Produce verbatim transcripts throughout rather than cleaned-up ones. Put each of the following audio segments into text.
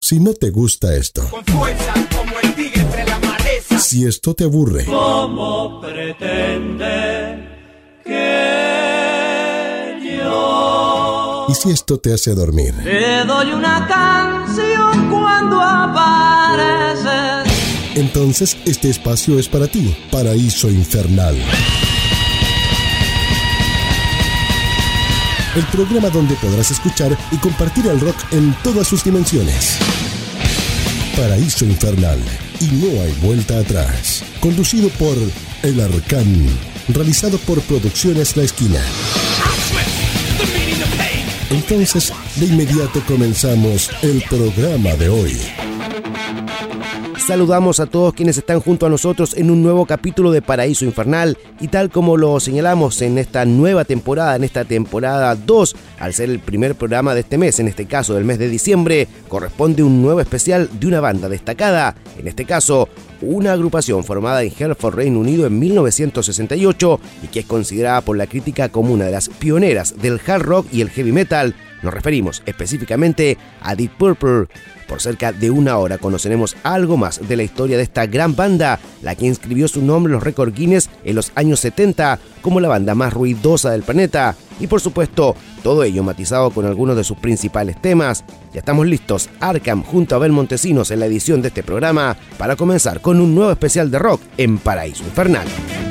Si no te gusta esto, con fuerza como el tigre entre la maleza. Si esto te aburre, ¿cómo pretende que yo? Y si esto te hace dormir, Te doy una canción cuando apareces. entonces este espacio es para ti. Paraíso Infernal. El programa donde podrás escuchar y compartir el rock en todas sus dimensiones. Paraíso Infernal. Y no hay vuelta atrás. Conducido por El Arcán. Realizado por Producciones La Esquina. Entonces, de inmediato comenzamos el programa de hoy. Saludamos a todos quienes están junto a nosotros en un nuevo capítulo de Paraíso Infernal, y tal como lo señalamos en esta nueva temporada, en esta temporada dos, al ser el primer programa de este mes, en este caso del mes de diciembre, corresponde un nuevo especial de una banda destacada, en este caso una agrupación formada en Hertford, Reino Unido en mil novecientos sesenta y ocho y que es considerada por la crítica como una de las pioneras del hard rock y el heavy metal. Nos referimos específicamente a Deep Purple. Por cerca de una hora conoceremos algo más de la historia de esta gran banda, la que inscribió su nombre en los récords Guinness en los años setenta como la banda más ruidosa del planeta. Y por supuesto, todo ello matizado con algunos de sus principales temas. Ya estamos listos, Arkham junto a Abel Montesinos en la edición de este programa, para comenzar con un nuevo especial de rock en Paraíso Infernal.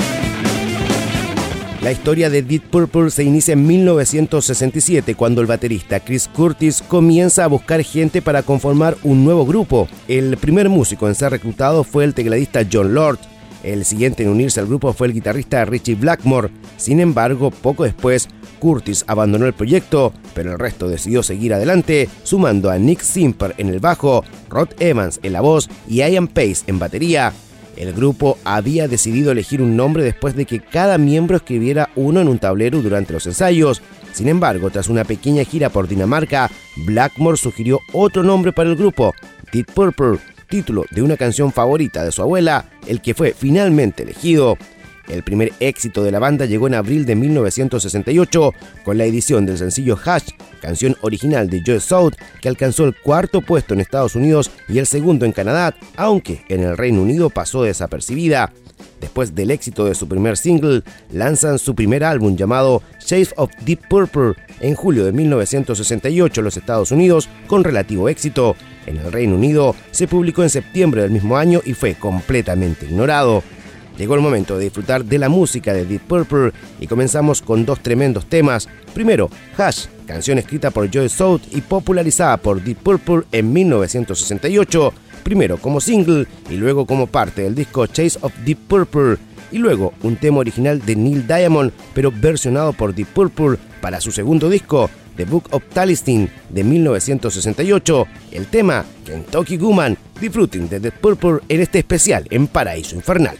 La historia de Deep Purple se inicia en mil novecientos sesenta y siete, cuando el baterista Chris Curtis comienza a buscar gente para conformar un nuevo grupo. El primer músico en ser reclutado fue el tecladista Jon Lord. El siguiente en unirse al grupo fue el guitarrista Ritchie Blackmore. Sin embargo, poco después, Curtis abandonó el proyecto, pero el resto decidió seguir adelante, sumando a Nick Simper en el bajo, Rod Evans en la voz y Ian Pace en batería. El grupo había decidido elegir un nombre después de que cada miembro escribiera uno en un tablero durante los ensayos. Sin embargo, tras una pequeña gira por Dinamarca, Blackmore sugirió otro nombre para el grupo, Deep Purple, título de una canción favorita de su abuela, el que fue finalmente elegido. El primer éxito de la banda llegó en abril de mil novecientos sesenta y ocho con la edición del sencillo Hush, canción original de Joe South, que alcanzó el cuarto puesto en Estados Unidos y el segundo en Canadá, aunque en el Reino Unido pasó desapercibida. Después del éxito de su primer single, lanzan su primer álbum llamado Shades of Deep Purple en julio de mil novecientos sesenta y ocho en los Estados Unidos, con relativo éxito. En el Reino Unido se publicó en septiembre del mismo año y fue completamente ignorado. Llegó el momento de disfrutar de la música de Deep Purple y comenzamos con dos tremendos temas. Primero, Hush, canción escrita por Joe South y popularizada por Deep Purple en mil novecientos sesenta y ocho, primero como single y luego como parte del disco Chase of Deep Purple, y luego un tema original de Neil Diamond, pero versionado por Deep Purple para su segundo disco, The Book of Talisman de mil novecientos sesenta y ocho, el tema Kentucky Woman. Disfruten de Deep Purple en este especial en Paraíso Infernal.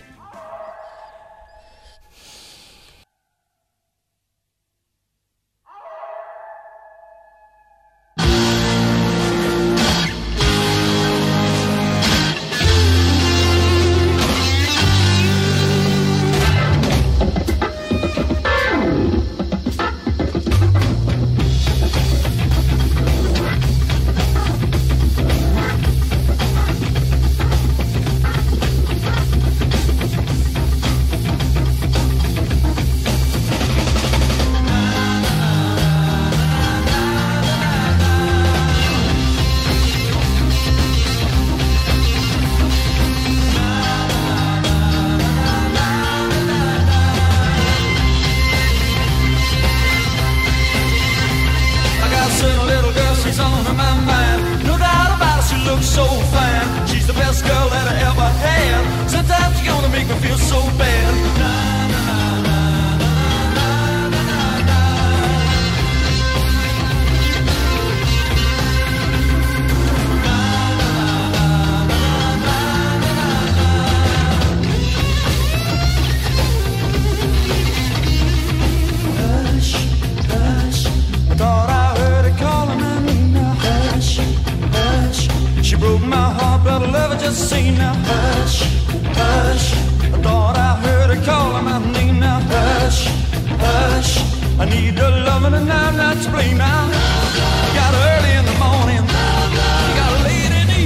Loving and I'm not to blame now. You got early in the morning, you got late in the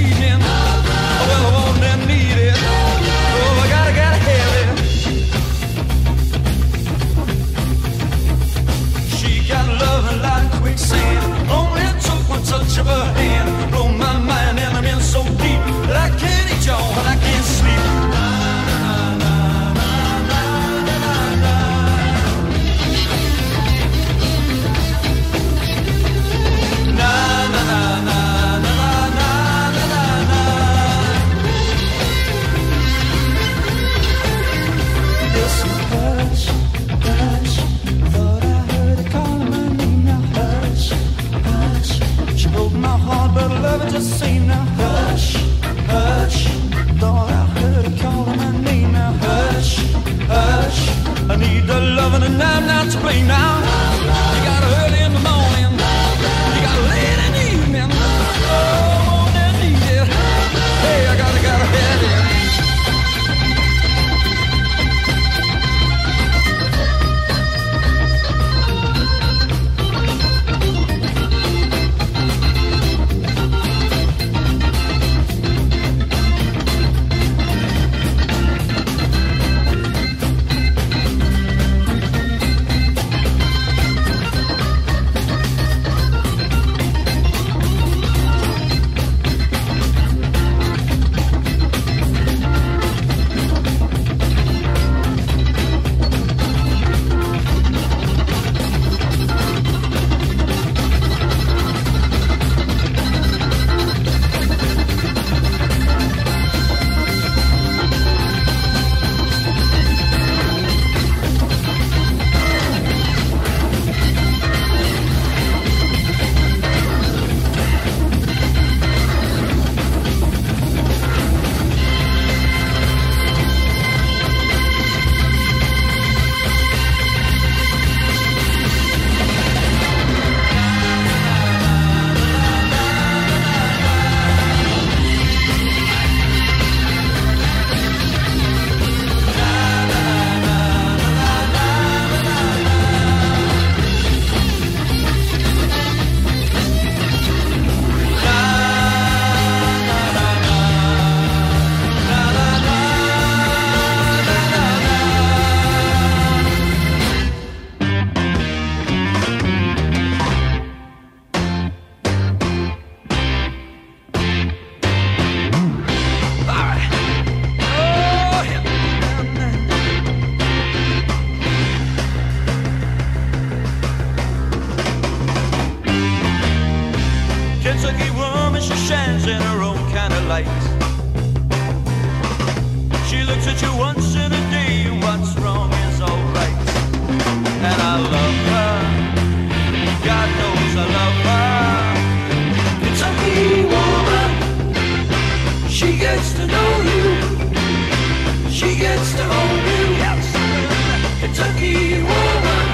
looks at you once in a day, what's wrong is alright. And I love her, God knows I love her. Kentucky woman, she gets to know you, she gets to own you. Yes. Kentucky woman,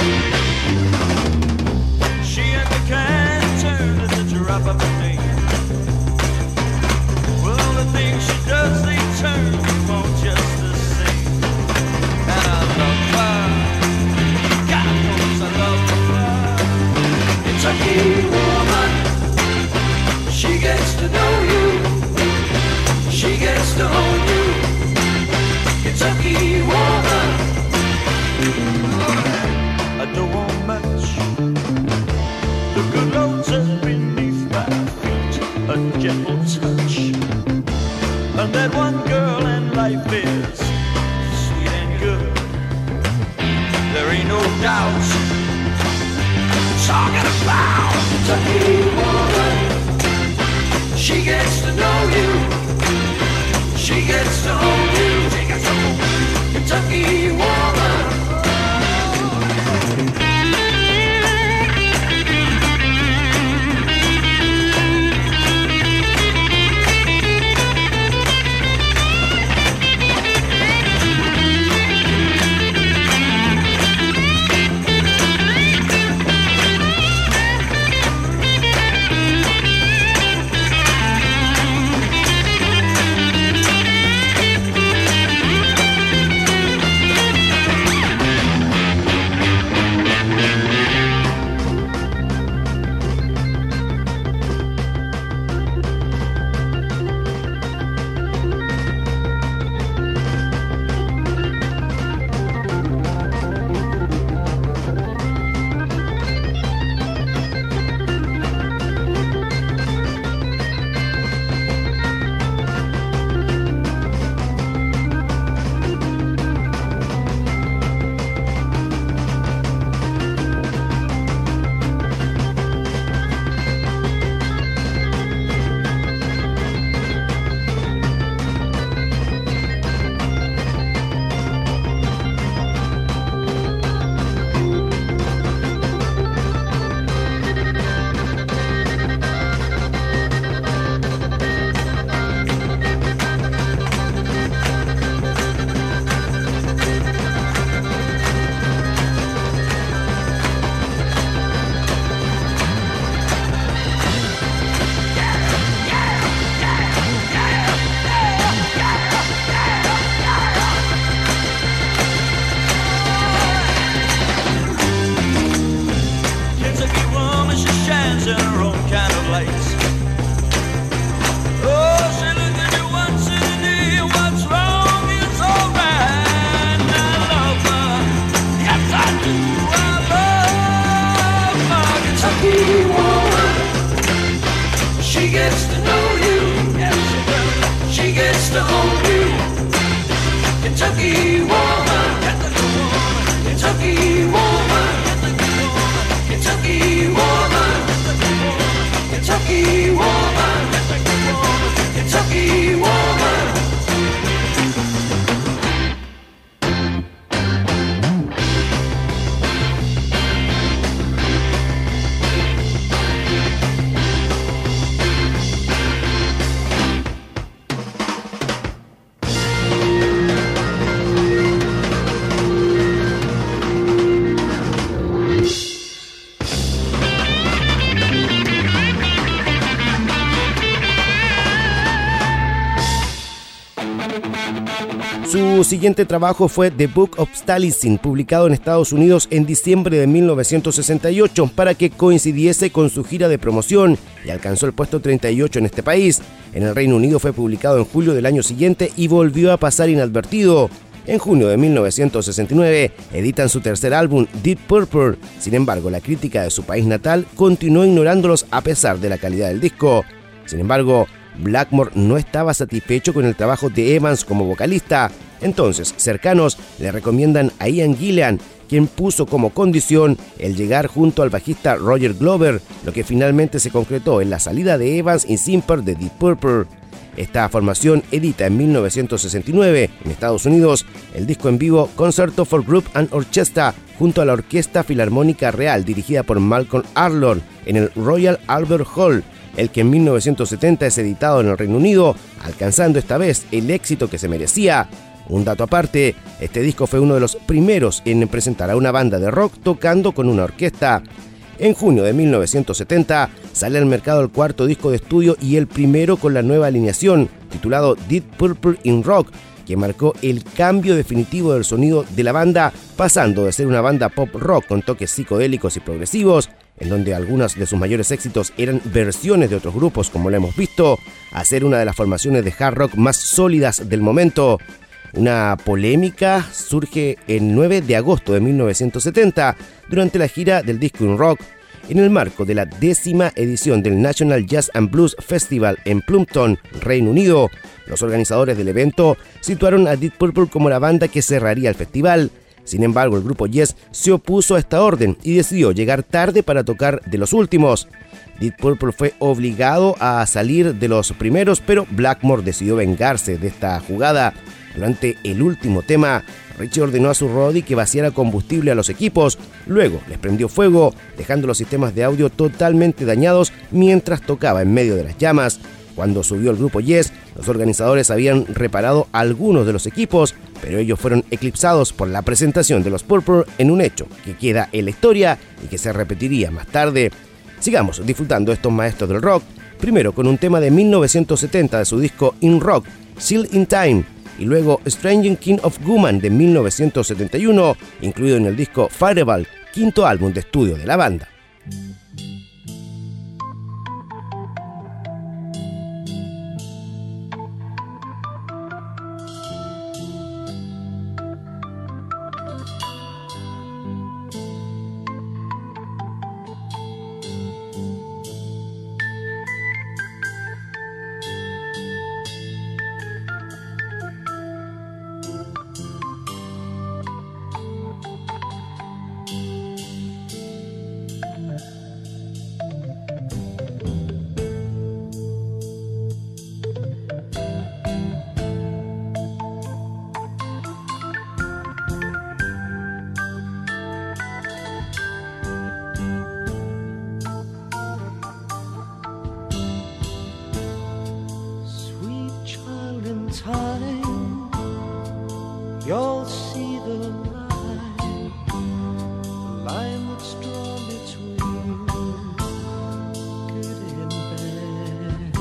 she ain't the kind of turn at the drop of a name. Well, the things she does, they turn you on just the same. And I love her, God knows I love her. Kentucky woman, she gets to know you, she gets to own you. Kentucky woman, I don't want much. The good Lord says beneath my feet, a gentle touch. And that one girl in life is sweet and good. There ain't no doubt. Talking about Kentucky woman, she gets to know you, she gets to own you. She gets to own you. Kentucky woman. Su siguiente trabajo fue The Book of Taliesin, publicado en Estados Unidos en diciembre de mil novecientos sesenta y ocho para que coincidiese con su gira de promoción y alcanzó el puesto treinta y ocho en este país. En el Reino Unido fue publicado en julio del año siguiente y volvió a pasar inadvertido. En junio de mil novecientos sesenta y nueve editan su tercer álbum, Deep Purple. Sin embargo, la crítica de su país natal continuó ignorándolos a pesar de la calidad del disco. Sin embargo, Blackmore no estaba satisfecho con el trabajo de Evans como vocalista. Entonces, cercanos le recomiendan a Ian Gillan, quien puso como condición el llegar junto al bajista Roger Glover, lo que finalmente se concretó en la salida de Evans y Simper de Deep Purple. Esta formación edita en mil novecientos sesenta y nueve en Estados Unidos el disco en vivo Concerto for Group and Orchestra junto a la Orquesta Filarmónica Real dirigida por Malcolm Arlon en el Royal Albert Hall, el que en mil novecientos setenta es editado en el Reino Unido, alcanzando esta vez el éxito que se merecía. Un dato aparte, este disco fue uno de los primeros en presentar a una banda de rock tocando con una orquesta. En junio de mil novecientos setenta sale al mercado el cuarto disco de estudio y el primero con la nueva alineación, titulado Deep Purple in Rock, que marcó el cambio definitivo del sonido de la banda, pasando de ser una banda pop rock con toques psicodélicos y progresivos, en donde algunos de sus mayores éxitos eran versiones de otros grupos como lo hemos visto, a ser una de las formaciones de hard rock más sólidas del momento. Una polémica surge el nueve de agosto de mil novecientos setenta durante la gira del disco in Rock, en el marco de la décima edición del National Jazz and Blues Festival en Plumpton, Reino Unido. Los organizadores del evento situaron a Deep Purple como la banda que cerraría el festival. Sin embargo, el grupo Yes se opuso a esta orden y decidió llegar tarde para tocar de los últimos. Deep Purple fue obligado a salir de los primeros, pero Blackmore decidió vengarse de esta jugada. Durante el último tema, Richie ordenó a su roadie que vaciara combustible a los equipos, luego les prendió fuego, dejando los sistemas de audio totalmente dañados mientras tocaba en medio de las llamas. Cuando subió el grupo Yes, los organizadores habían reparado algunos de los equipos, pero ellos fueron eclipsados por la presentación de los Purple en un hecho que queda en la historia y que se repetiría más tarde. Sigamos disfrutando estos maestros del rock, primero con un tema de mil novecientos setenta de su disco In Rock, Seal in Time, y luego Strange King of Woman de mil novecientos setenta y uno, incluido en el disco Fireball, quinto álbum de estudio de la banda. Time, you'll see the line, the line that's drawn between good and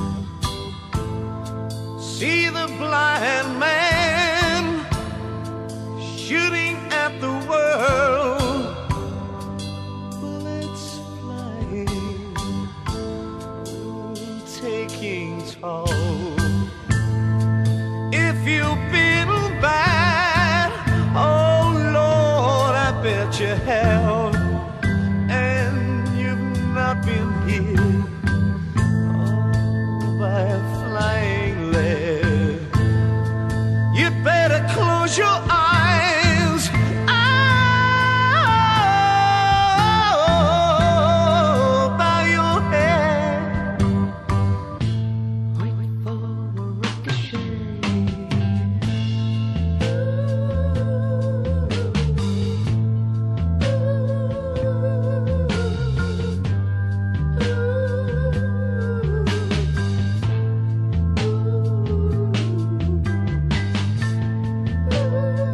bad. See the blind man shooting at the world, bullets flying, taking toll. If you've been bad, oh Lord, I bet you have, and you've not been hit oh, by a flying lead. You'd better close your eyes, oh, bow your head, wait for the ricochet. Ooh.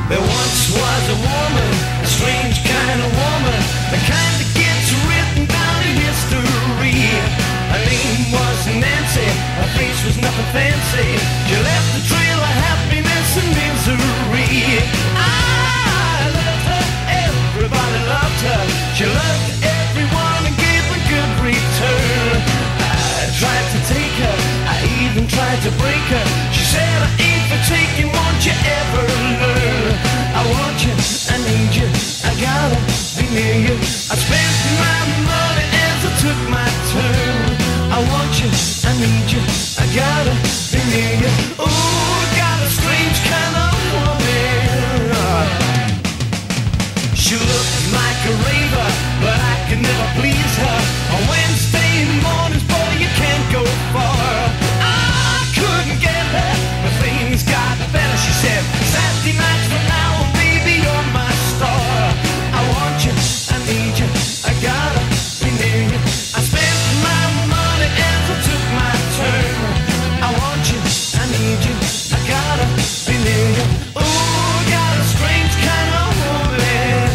There once was a woman, a strange kind of woman, the kind that gets written down in history. Her name was Nancy, her face was nothing fancy. She left a trail of happiness and misery. I loved her, everybody loved her. She loved everyone and gave a good return. I tried to take her, I even tried to break her. She said I ain't for taking, won't you ever learn? I want you, I need you, I gotta be near you. I spent my money as I took my turn. I want you, I need you, I gotta be near you. Ooh, got a strange kind of woman. She looked like a raver, but I could never please her. On Wednesday mornings, boy, you can't go far. I couldn't get her, but things got better. She said, Saturday nights from now on, baby, you're my star. I want you, I need you, I gotta be near you. I spent my money as I took my turn. I want you, I need you, I gotta be near you. Ooh, got a strange kind of woman.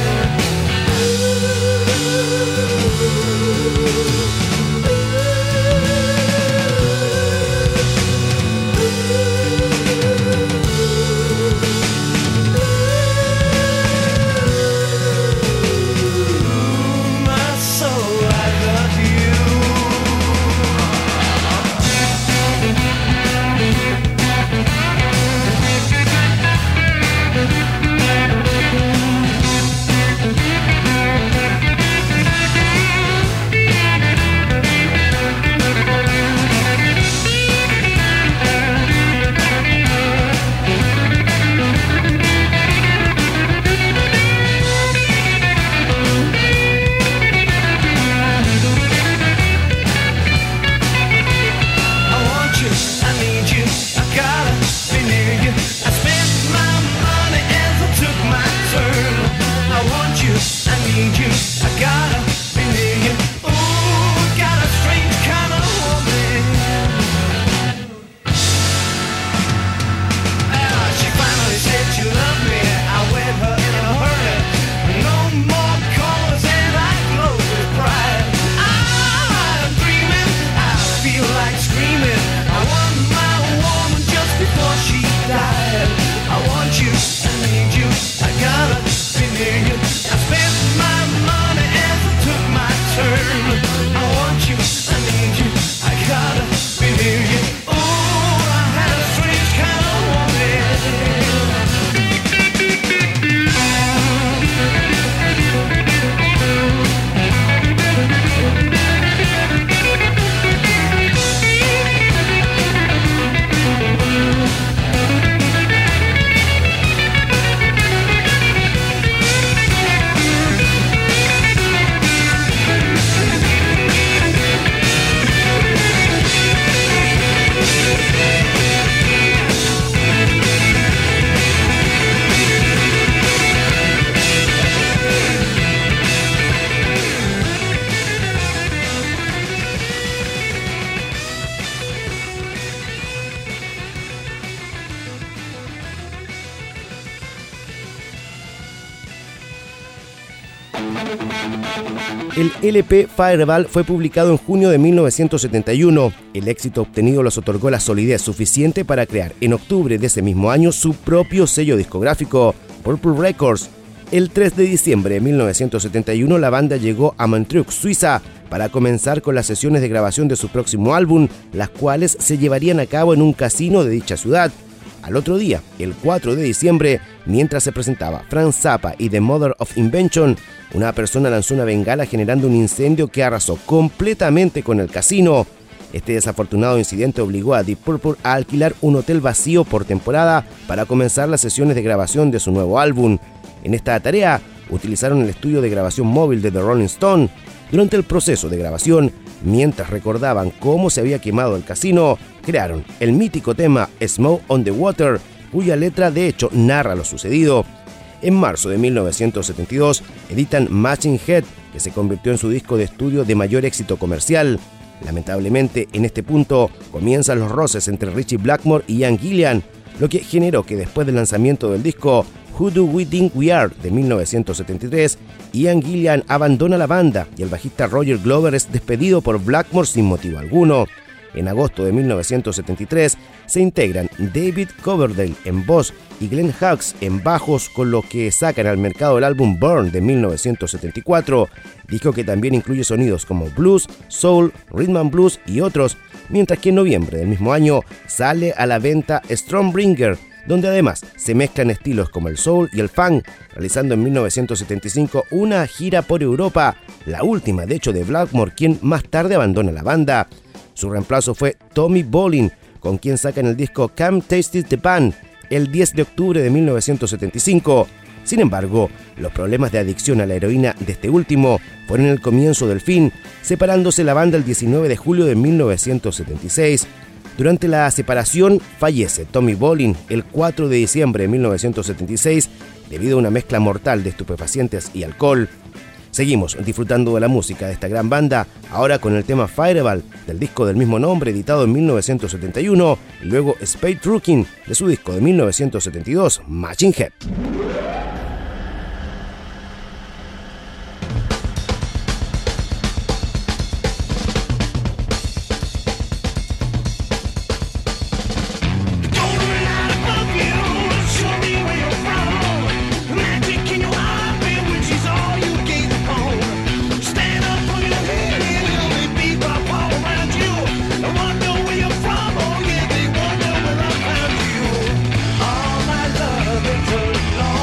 My soul, I love you. I want you, I need you, I gotta be near you. I spent my money as I took my turn. I want you, I need you, I gotta be near you. Ooh, got a strange kind of woman. Ah, she finally said she loved me. I wed her in a hurry. No more callers and I glow with pride. I'm dreaming, I feel like screaming. I want my woman just before she died. I want you, I need you, I gotta be near you. I spent my money as I took my turn. I want you, I need you, I gotta be near you. Ooh, I had a strange kind of woman. El L P Fireball fue publicado en junio de mil novecientos setenta y uno. El éxito obtenido les otorgó la solidez suficiente para crear en octubre de ese mismo año su propio sello discográfico, Purple Records. El tres de diciembre de mil novecientos setenta y uno la banda llegó a Montreux, Suiza, para comenzar con las sesiones de grabación de su próximo álbum, las cuales se llevarían a cabo en un casino de dicha ciudad. Al otro día, el cuatro de diciembre, mientras se presentaba Frank Zappa y The Mother of Invention, una persona lanzó una bengala generando un incendio que arrasó completamente con el casino. Este desafortunado incidente obligó a Deep Purple a alquilar un hotel vacío por temporada para comenzar las sesiones de grabación de su nuevo álbum. En esta tarea, utilizaron el estudio de grabación móvil de The Rolling Stone. Durante el proceso de grabación, mientras recordaban cómo se había quemado el casino, crearon el mítico tema Smoke on the Water, cuya letra de hecho narra lo sucedido. En marzo de mil novecientos setenta y dos editan Machine Head, que se convirtió en su disco de estudio de mayor éxito comercial. Lamentablemente, en este punto comienzan los roces entre Ritchie Blackmore y Ian Gillan, lo que generó que después del lanzamiento del disco, Who Do We Think We Are de mil novecientos setenta y tres, Ian Gillan abandona la banda y el bajista Roger Glover es despedido por Blackmore sin motivo alguno. En agosto de mil novecientos setenta y tres se integran David Coverdale en voz y Glenn Hughes en bajos, con lo que sacan al mercado el álbum Burn de mil novecientos setenta y cuatro, disco que también incluye sonidos como blues, soul, rhythm and blues y otros, mientras que en noviembre del mismo año sale a la venta Stormbringer, donde además se mezclan estilos como el soul y el funk, realizando en mil novecientos setenta y cinco una gira por Europa, la última de hecho de Blackmore, quien más tarde abandona la banda. Su reemplazo fue Tommy Bolin, con quien sacan el disco Come Taste It the Band el diez de octubre de mil novecientos setenta y cinco. Sin embargo, los problemas de adicción a la heroína de este último fueron el comienzo del fin, separándose la banda el diecinueve de julio de mil novecientos setenta y seis. Durante la separación fallece Tommy Bolin el cuatro de diciembre de mil novecientos setenta y seis debido a una mezcla mortal de estupefacientes y alcohol. Seguimos disfrutando de la música de esta gran banda, ahora con el tema Fireball del disco del mismo nombre editado en mil novecientos setenta y uno, y luego Spade Rookin de su disco de mil novecientos setenta y dos, Machine Head. All my love is a long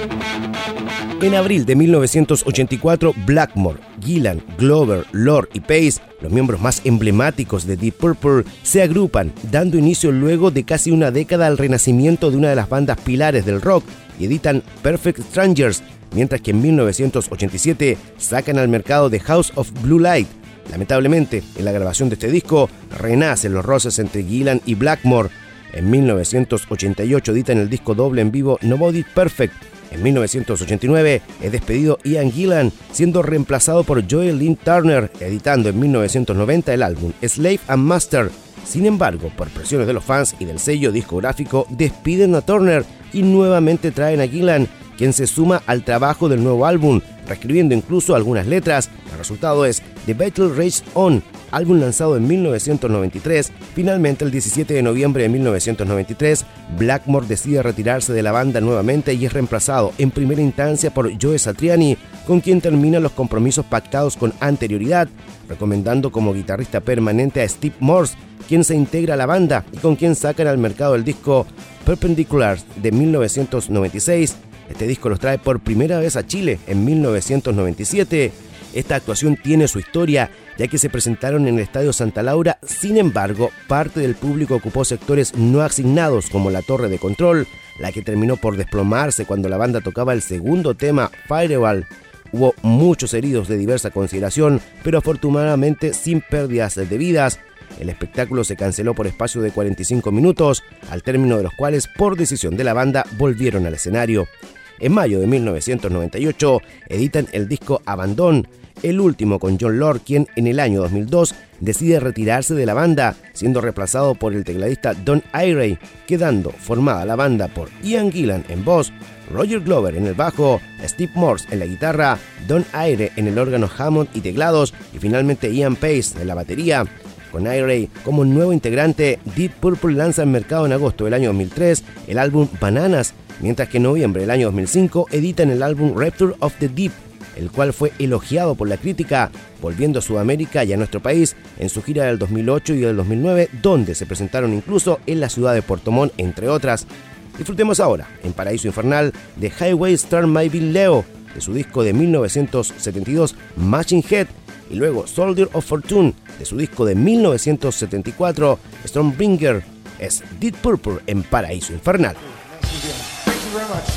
En abril de mil novecientos ochenta y cuatro, Blackmore, Gillan, Glover, Lord y Pace, los miembros más emblemáticos de Deep Purple, se agrupan, dando inicio luego de casi una década al renacimiento de una de las bandas pilares del rock y editan Perfect Strangers, mientras que en mil novecientos ochenta y siete sacan al mercado The House of Blue Light. Lamentablemente, en la grabación de este disco, renacen los roces entre Gillan y Blackmore. En mil novecientos ochenta y ocho editan el disco doble en vivo Nobody Perfect. En mil novecientos ochenta y nueve es despedido Ian Gillan, siendo reemplazado por Joel Lynn Turner, editando en mil novecientos noventa el álbum Slave and Master. Sin embargo, por presiones de los fans y del sello discográfico, despiden a Turner y nuevamente traen a Gillan, quien se suma al trabajo del nuevo álbum, reescribiendo incluso algunas letras. El resultado es The Battle Rages On, álbum lanzado en mil novecientos noventa y tres. Finalmente, el diecisiete de noviembre de mil novecientos noventa y tres, Blackmore decide retirarse de la banda nuevamente y es reemplazado en primera instancia por Joe Satriani, con quien termina los compromisos pactados con anterioridad, recomendando como guitarrista permanente a Steve Morse, quien se integra a la banda y con quien sacan al mercado el disco Perpendiculars de mil novecientos noventa y seis. Este disco los trae por primera vez a Chile en mil novecientos noventa y siete. Esta actuación tiene su historia, ya que se presentaron en el Estadio Santa Laura. Sin embargo, parte del público ocupó sectores no asignados, como la Torre de Control, la que terminó por desplomarse cuando la banda tocaba el segundo tema, Fireball. Hubo muchos heridos de diversa consideración, pero afortunadamente sin pérdidas de vidas. El espectáculo se canceló por espacio de cuarenta y cinco minutos, al término de los cuales, por decisión de la banda, volvieron al escenario. En mayo de mil novecientos noventa y ocho editan el disco Abandon, el último con Jon Lord, quien en el año dos mil dos decide retirarse de la banda, siendo reemplazado por el tecladista Don Airey, quedando formada la banda por Ian Gillan en voz, Roger Glover en el bajo, Steve Morse en la guitarra, Don Airey en el órgano Hammond y teclados, y finalmente Ian Pace en la batería. Con Airey como nuevo integrante, Deep Purple lanza al mercado en agosto del año dos mil tres el álbum Bananas, mientras que en noviembre del año dos mil cinco editan el álbum Rapture of the Deep, el cual fue elogiado por la crítica, volviendo a Sudamérica y a nuestro país en su gira del dos mil ocho y del dos mil nueve, donde se presentaron incluso en la ciudad de Puerto Montt, entre otras. Disfrutemos ahora, en Paraíso Infernal, de Highway Star My Bill Leo, de su disco de mil novecientos setenta y dos, Machine Head, y luego Soldier of Fortune, de su disco de mil novecientos setenta y cuatro, Stormbringer. Es Deep Purple en Paraíso Infernal. Thank you very much.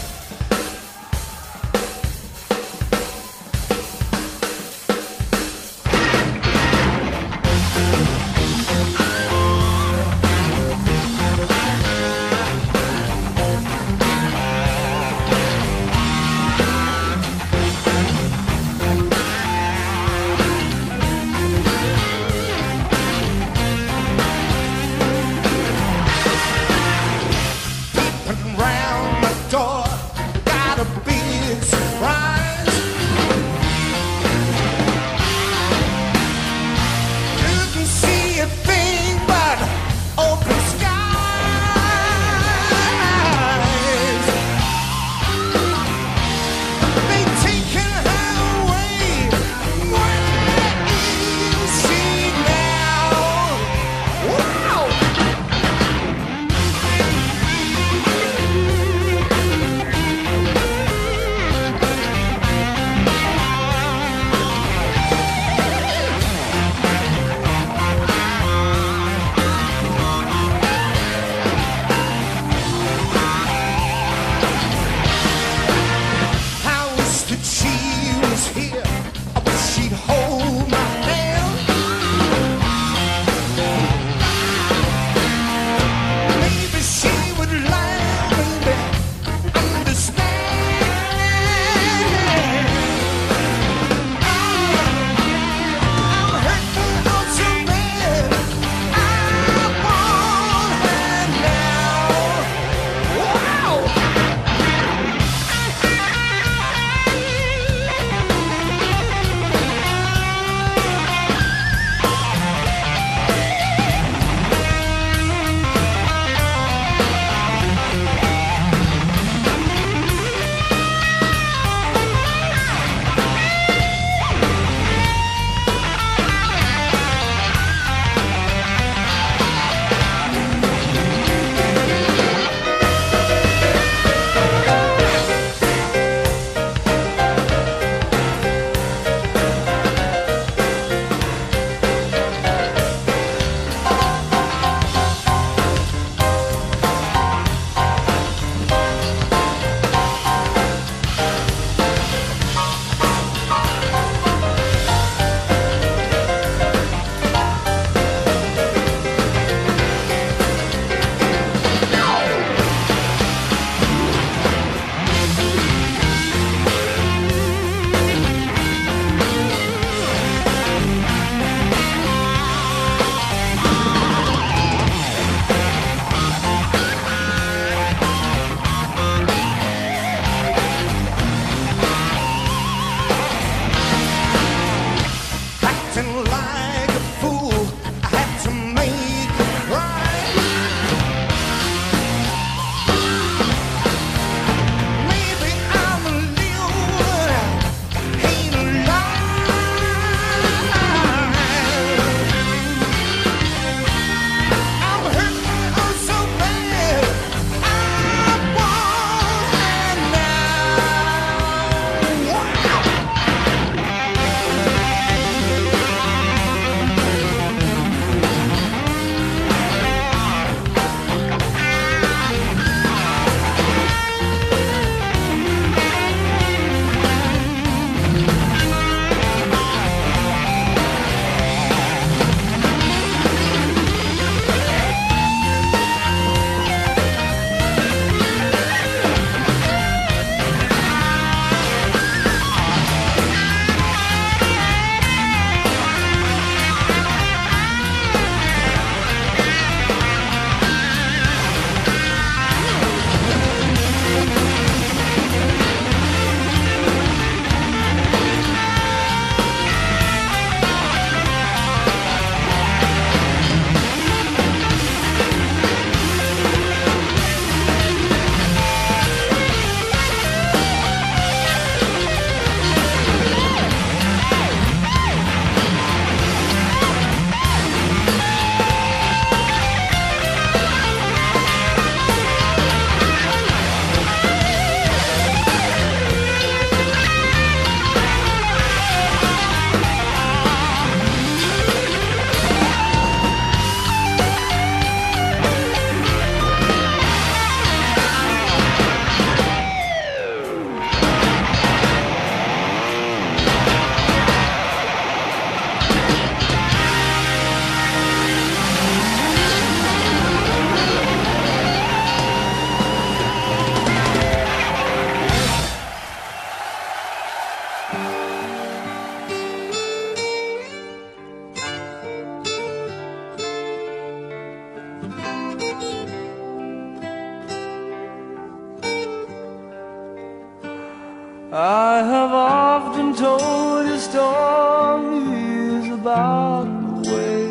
I have often told you stories about the way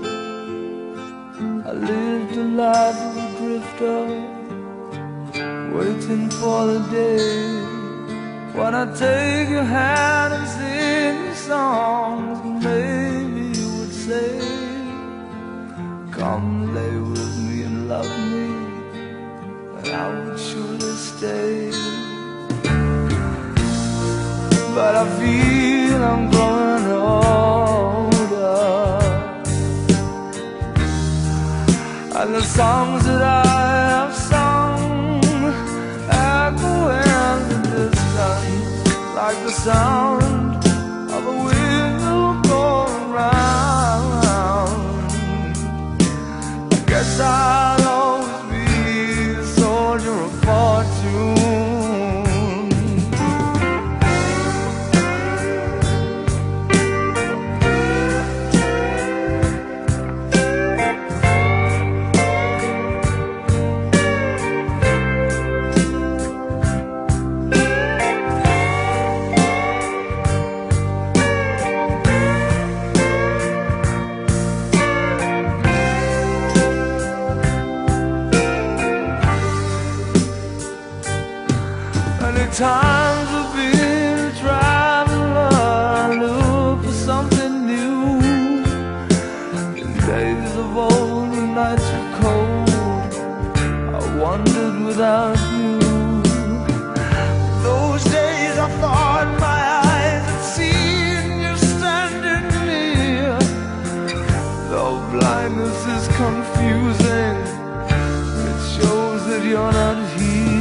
I lived a life of a drifter, waiting for the day when I take your hand and sing you songs. Maybe you would say, come lay with me and love me, and I would surely stay. But I feel I'm growing older, and the songs that I have sung echo in the distance like the sound of a wheel going round. I guess I'll always be a soldier of fortune. Times have been a traveler, look for something new. In days of old, the nights were cold, I wandered without you. Those days I thought my eyes had seen you standing near. Though blindness is confusing, it shows that you're not here.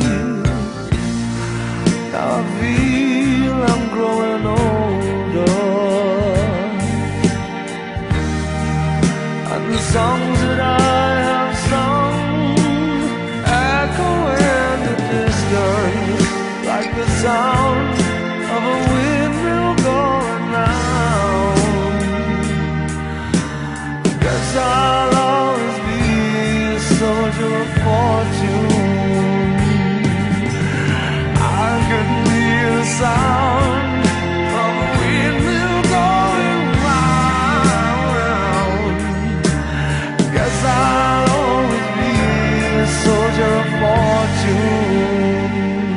Now I feel I'm growing older, and the songs that I have sung echo in the distance like the sound of a windmill going round. Guess I'll always be a soldier of fortune. The sound of a windmill going round. Guess I'll always be a soldier of fortune.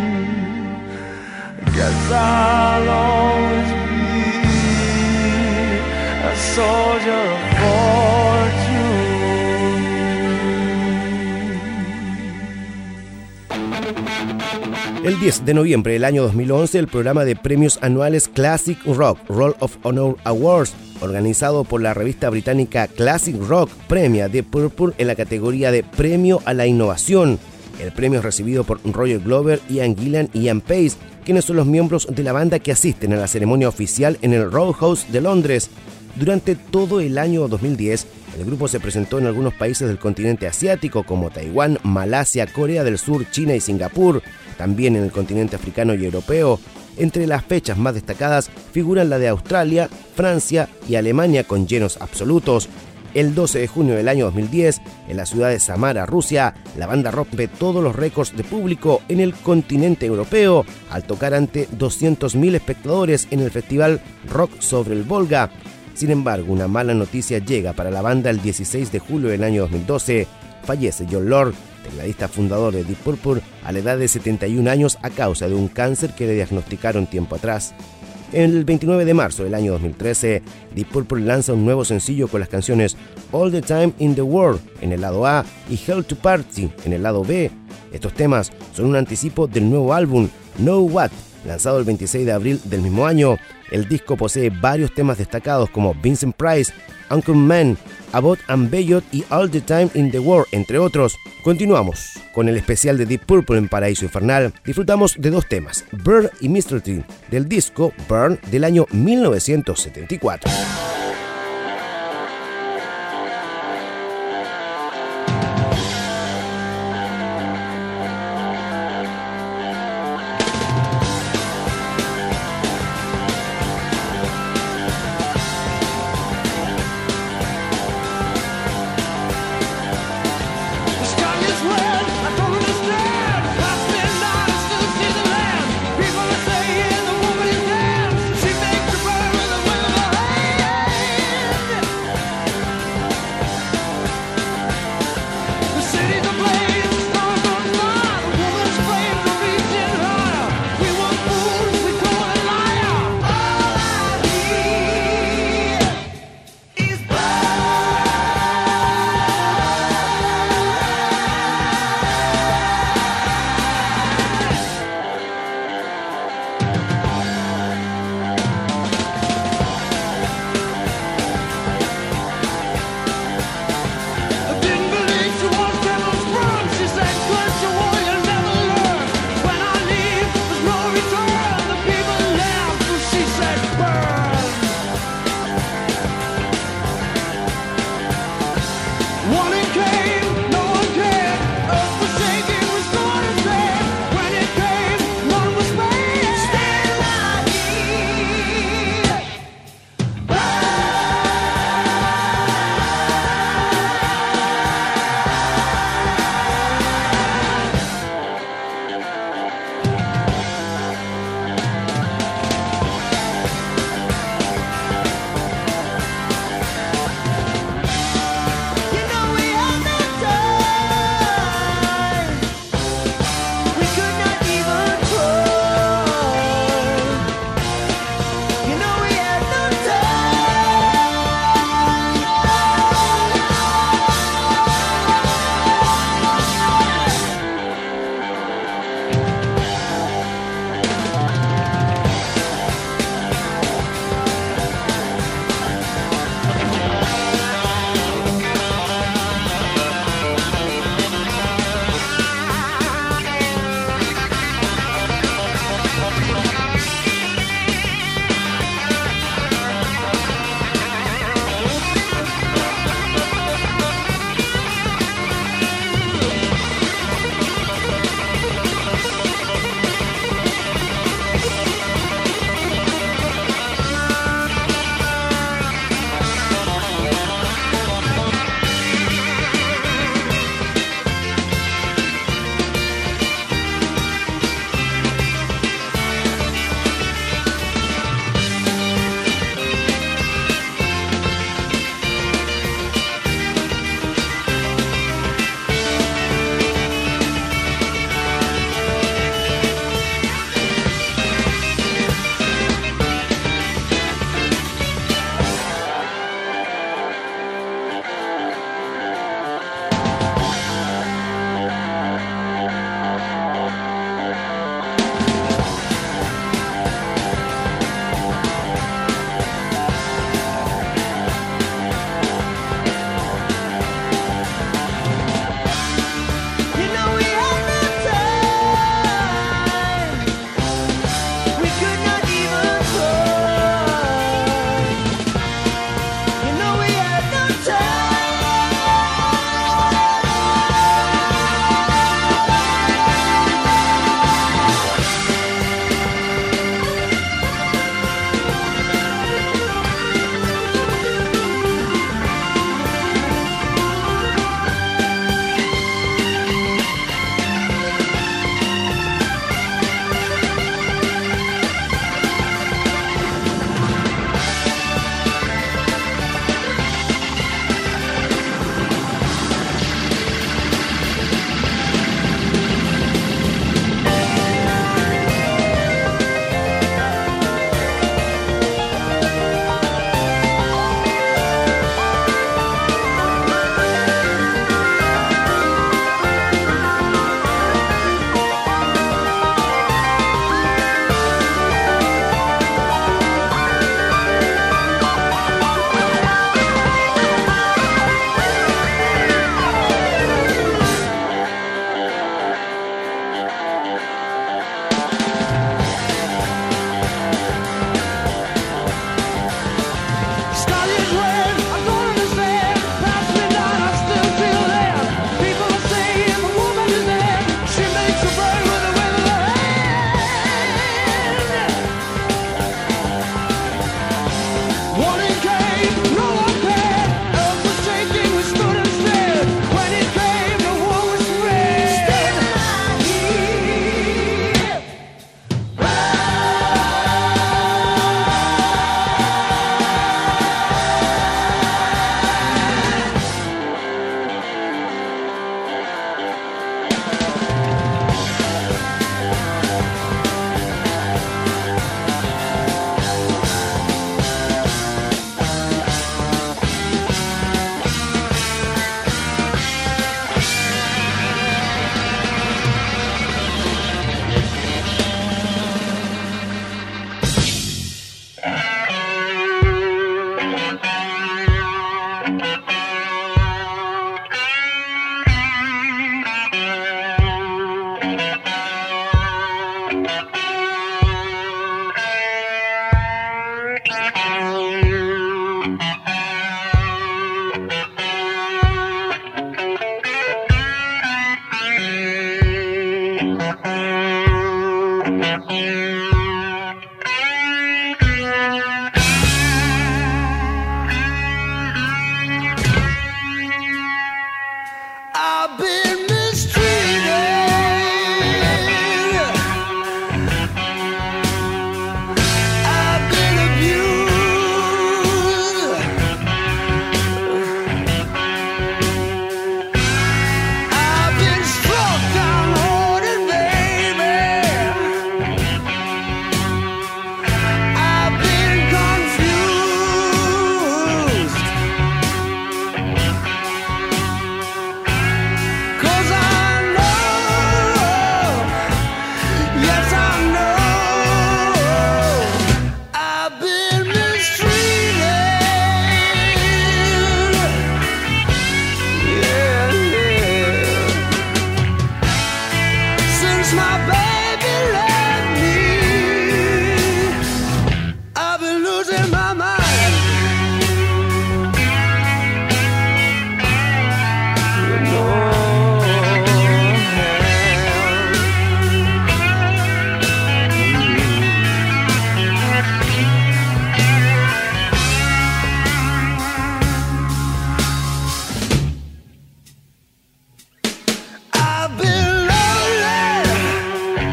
Guess I'll always be a soldier of fortune. El diez de noviembre del año dos mil once, el programa de premios anuales Classic Rock Roll of Honor Awards, organizado por la revista británica Classic Rock, premia Deep Purple en la categoría de Premio a la Innovación. El premio es recibido por Roger Glover, Ian Gillan y Ian Pace, quienes son los miembros de la banda que asisten a la ceremonia oficial en el Roadhouse de Londres. Durante todo el año dos mil diez, el grupo se presentó en algunos países del continente asiático como Taiwán, Malasia, Corea del Sur, China y Singapur, también en el continente africano y europeo. Entre las fechas más destacadas figuran la de Australia, Francia y Alemania con llenos absolutos. El doce de junio del año dos mil diez, en la ciudad de Samara, Rusia, la banda rompe todos los récords de público en el continente europeo al tocar ante doscientos mil espectadores en el festival Rock sobre el Volga. Sin embargo, una mala noticia llega para la banda el dieciséis de julio del año dos mil doce. Fallece Jon Lord, tecladista fundador de Deep Purple, a la edad de setenta y un años a causa de un cáncer que le diagnosticaron tiempo atrás. El veintinueve de marzo del año dos mil trece, Deep Purple lanza un nuevo sencillo con las canciones All the Time in the World en el lado A y Hell to Party en el lado B. Estos temas son un anticipo del nuevo álbum Know What, lanzado el veintiséis de abril del mismo año. El disco posee varios temas destacados como Vincent Price, Uncle Man, Abbott and Beyond y All the Time in the World, entre otros. Continuamos con el especial de Deep Purple en Paraíso Infernal. Disfrutamos de dos temas, Burn y Mister Tree, del disco Burn del año mil novecientos setenta y cuatro. People are saying I've been mistreated. I've been abused. I've been struck down, loaded, baby. I've been confused. 'Cause I know, yes I know, I've been mistreated. Yeah, yeah. Since my baby left me, I've been losing my mind. You know. I've been lonely.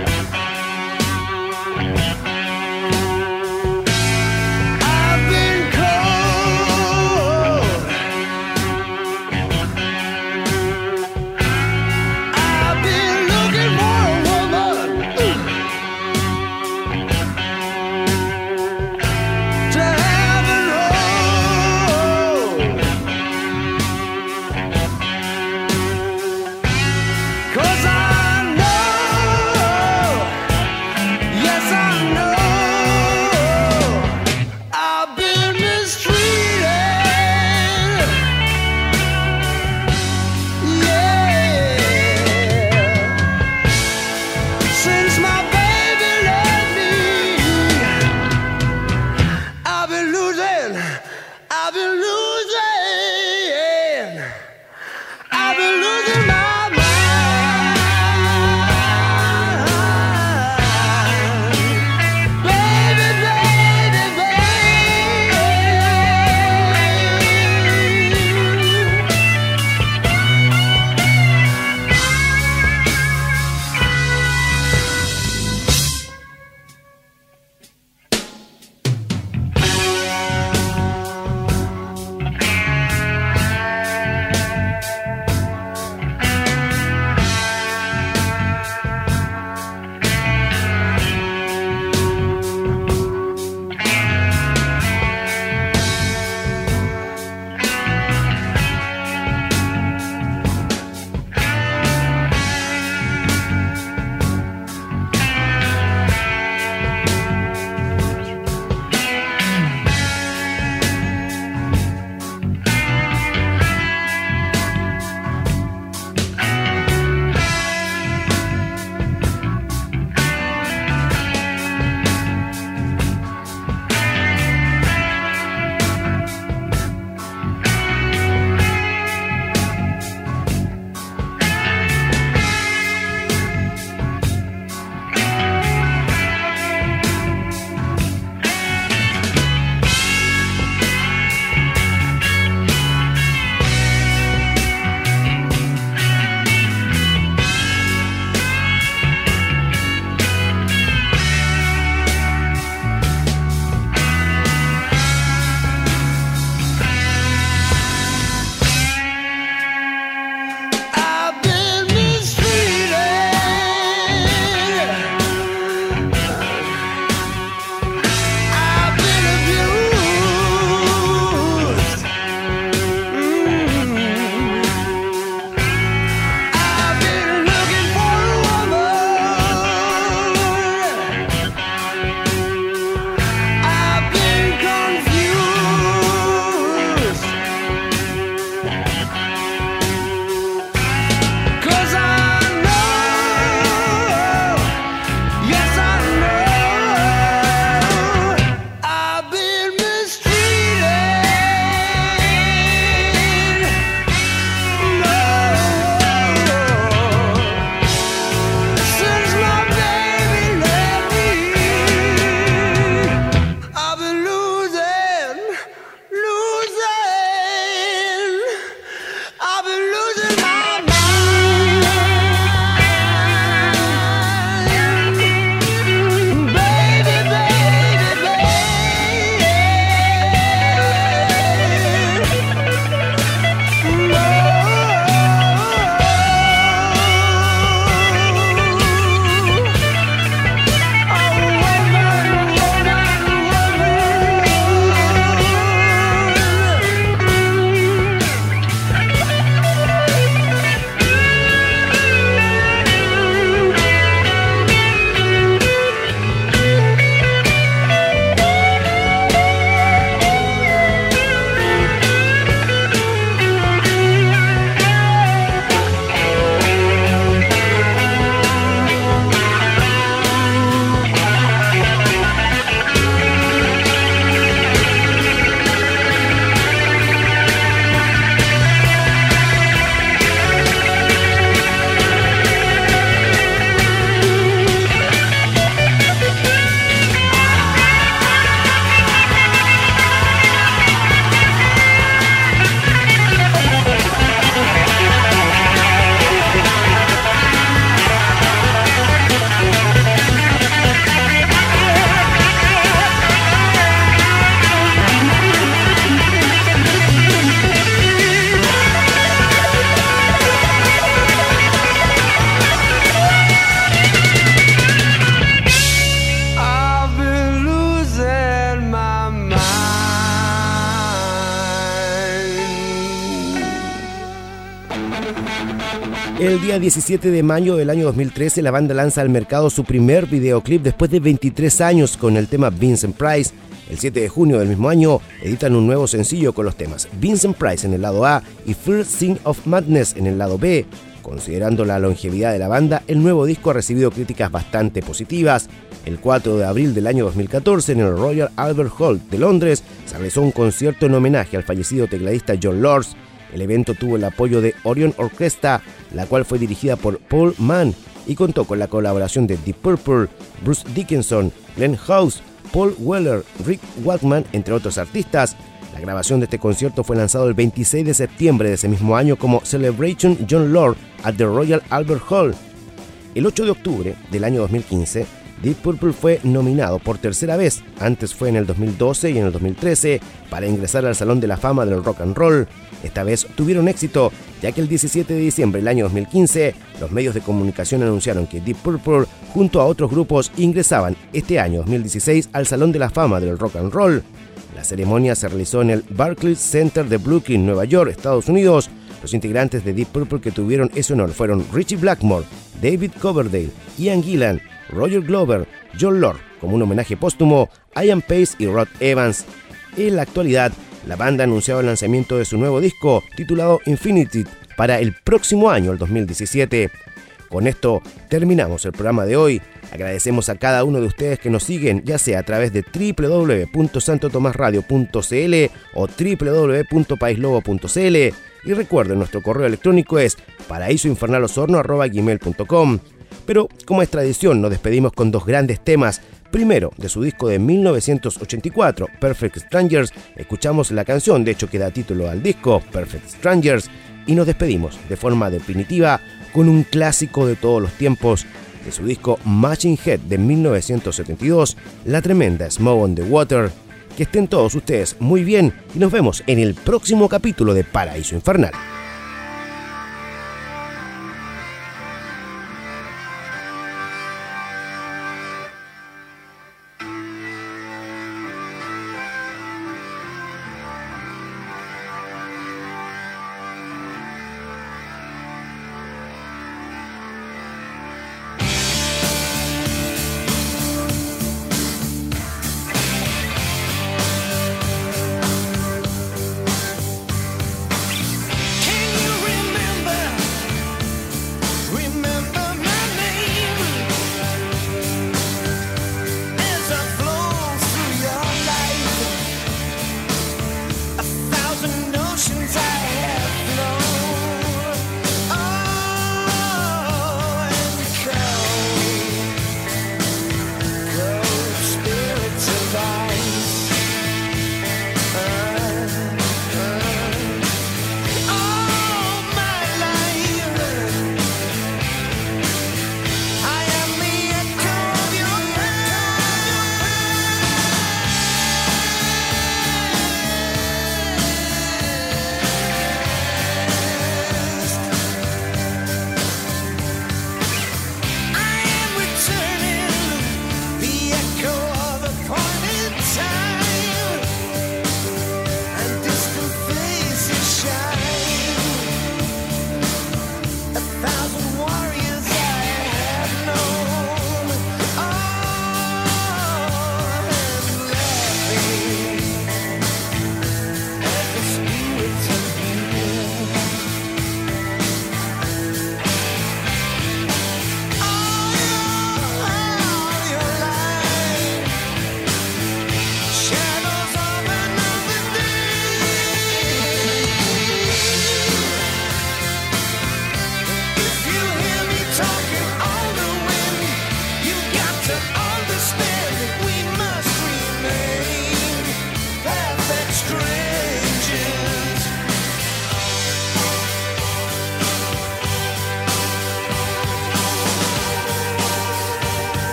El día diecisiete de mayo del año dos mil trece, la banda lanza al mercado su primer videoclip después de veintitrés años con el tema Vincent Price. El siete de junio del mismo año editan un nuevo sencillo con los temas Vincent Price en el lado A y First Thing of Madness en el lado B. Considerando la longevidad de la banda, el nuevo disco ha recibido críticas bastante positivas. El cuatro de abril del año dos mil catorce, en el Royal Albert Hall de Londres, se realizó un concierto en homenaje al fallecido tecladista John Lord. El evento tuvo el apoyo de Orion Orchestra, la cual fue dirigida por Paul Mann y contó con la colaboración de Deep Purple, Bruce Dickinson, Glenn House, Paul Weller, Rick Wakeman, entre otros artistas. La grabación de este concierto fue lanzado el veintiséis de septiembre de ese mismo año como Celebration John Lord at the Royal Albert Hall. El ocho de octubre del año dos mil quince, Deep Purple fue nominado por tercera vez, antes fue en el dos mil doce y en el dos mil trece, para ingresar al Salón de la Fama del Rock and Roll. Esta vez tuvieron éxito, ya que el diecisiete de diciembre del año dos mil quince, los medios de comunicación anunciaron que Deep Purple, junto a otros grupos, ingresaban este año dos mil dieciséis al Salón de la Fama del Rock and Roll. La ceremonia se realizó en el Barclays Center de Brooklyn, Nueva York, Estados Unidos. Los integrantes de Deep Purple que tuvieron ese honor fueron Ritchie Blackmore, David Coverdale, Ian Gillan, Roger Glover, John Lord, como un homenaje póstumo, Ian Pace y Rod Evans. En la actualidad, la banda ha anunciado el lanzamiento de su nuevo disco, titulado Infinity, para el próximo año, el dos mil diecisiete. Con esto terminamos el programa de hoy. Agradecemos a cada uno de ustedes que nos siguen, ya sea a través de doble u doble u doble u punto santo tomás radio punto c l o doble u doble u doble u punto país lobo punto c l. Y recuerden, nuestro correo electrónico es paraísoinfernalosorno arroba gmail punto com. Pero, como es tradición, nos despedimos con dos grandes temas. Primero, de su disco de mil novecientos ochenta y cuatro, Perfect Strangers, escuchamos la canción, de hecho que da título al disco, Perfect Strangers, y nos despedimos de forma definitiva con un clásico de todos los tiempos, de su disco Machine Head de mil novecientos setenta y dos, la tremenda Smoke on the Water. Que estén todos ustedes muy bien y nos vemos en el próximo capítulo de Paraíso Infernal.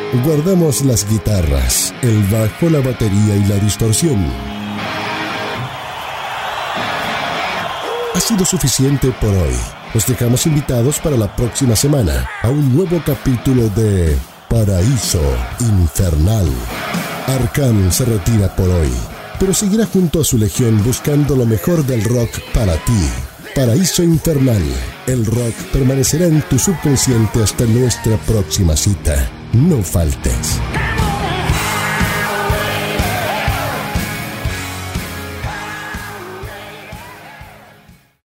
Guardamos las guitarras, el bajo, la batería y la distorsión. Ha sido suficiente por hoy. Los dejamos invitados para la próxima semana a un nuevo capítulo de Paraíso Infernal. Arkham se retira por hoy, pero seguirá junto a su legión buscando lo mejor del rock para ti. Paraíso Infernal. El rock permanecerá en tu subconsciente hasta nuestra próxima cita. No faltes.